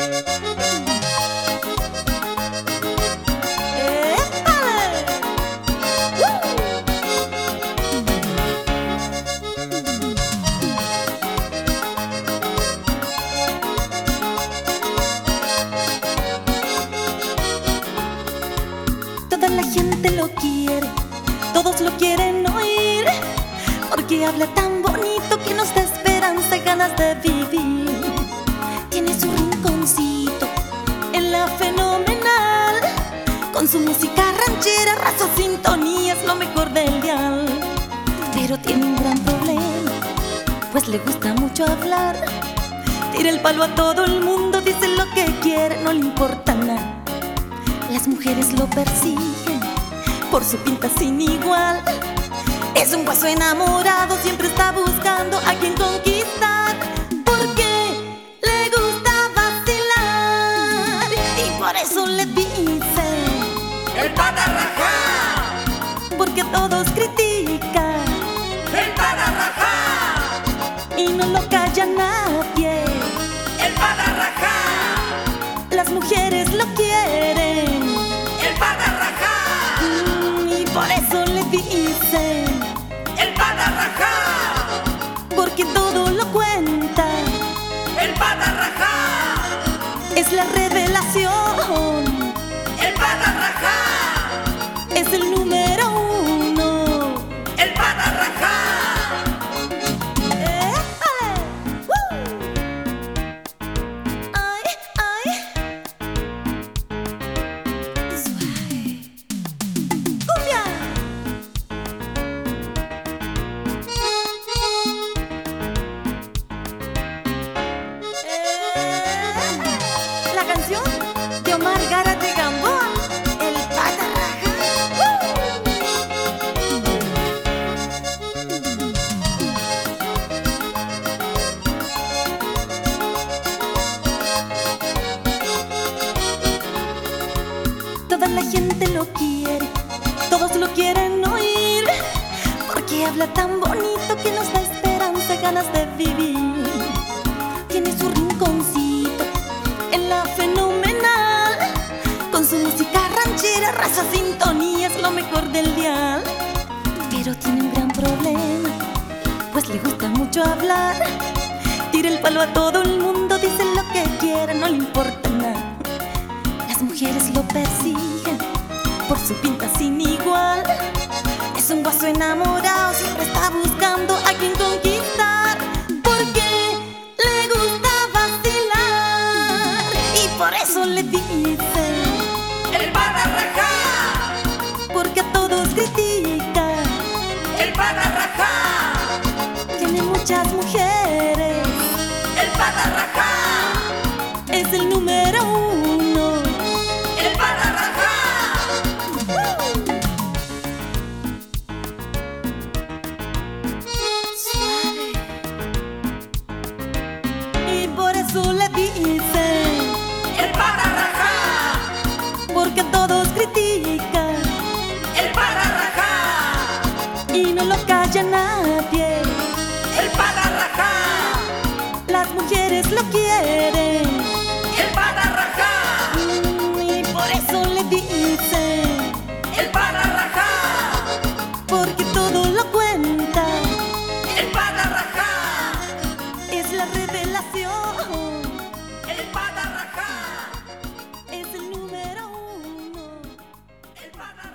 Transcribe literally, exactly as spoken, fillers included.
Toda la gente lo quiere, todos lo quieren oír, porque habla tan bonito que nos da esperanza y ganas de vivir. Tiene su rinconcito en la fenomenal, con su música ranchera, raza, sintonía, es lo mejor del dial. Pero tiene un gran problema, pues le gusta mucho hablar. Tira el palo a todo el mundo, dice lo que quiere, no le importa nada. Las mujeres lo persiguen por su pinta sin igual. Es un guaso enamorado, siempre está buscando a quien conquistar, porque le gusta vacilar y por eso le dicen el pata rajá, porque todos critican el pata rajá, y no lo calla nadie. el pata rajá, Las mujeres lo quieren, el pata rajá, mm, y por eso le dicen el pata rajá, porque todo lo cuenta. el pata rajá, Es la revelación, el pata rajá, es el número uno. el pata rajá. ¡Épale! ¡Woo! ¡Ay, ay! Suave. ¡Cumbia! ¡Eh! La canción de Omar Gárate Gamboa, el pata raja. Toda la gente lo quiere, todos lo quieren oír, porque habla tan bonito que nos da esperanza y ganas de vivir. Tiene su rinconcito en la fenomenal, con su música ranchera, raza, sintonía, es lo mejor del dial. Pero tiene un gran problema, pues le gusta mucho hablar. Tira el palo a todo el mundo, dice lo que quiera, no le importa nada. Las mujeres lo persiguen por su pinta sin igual. Es un guaso enamorado, siempre está buscando a quien conquistar, porque le gusta vacilar y por eso le dicen El pata rajá, porque a todos critica. el pata rajá, Tiene muchas mujeres, el pata rajá, es el número uno. el pata rajá, Suave. Y por eso le dicen el pata rajá, porque a todos critica el pata rajá, y no lo calla nadie. el pata rajá, Las mujeres lo quieren, el pata rajá, mm, y por eso le dicen el pata rajá, porque todo lo cuenta. el pata rajá, Es la revelación, el pata rajá, es el número uno. el pata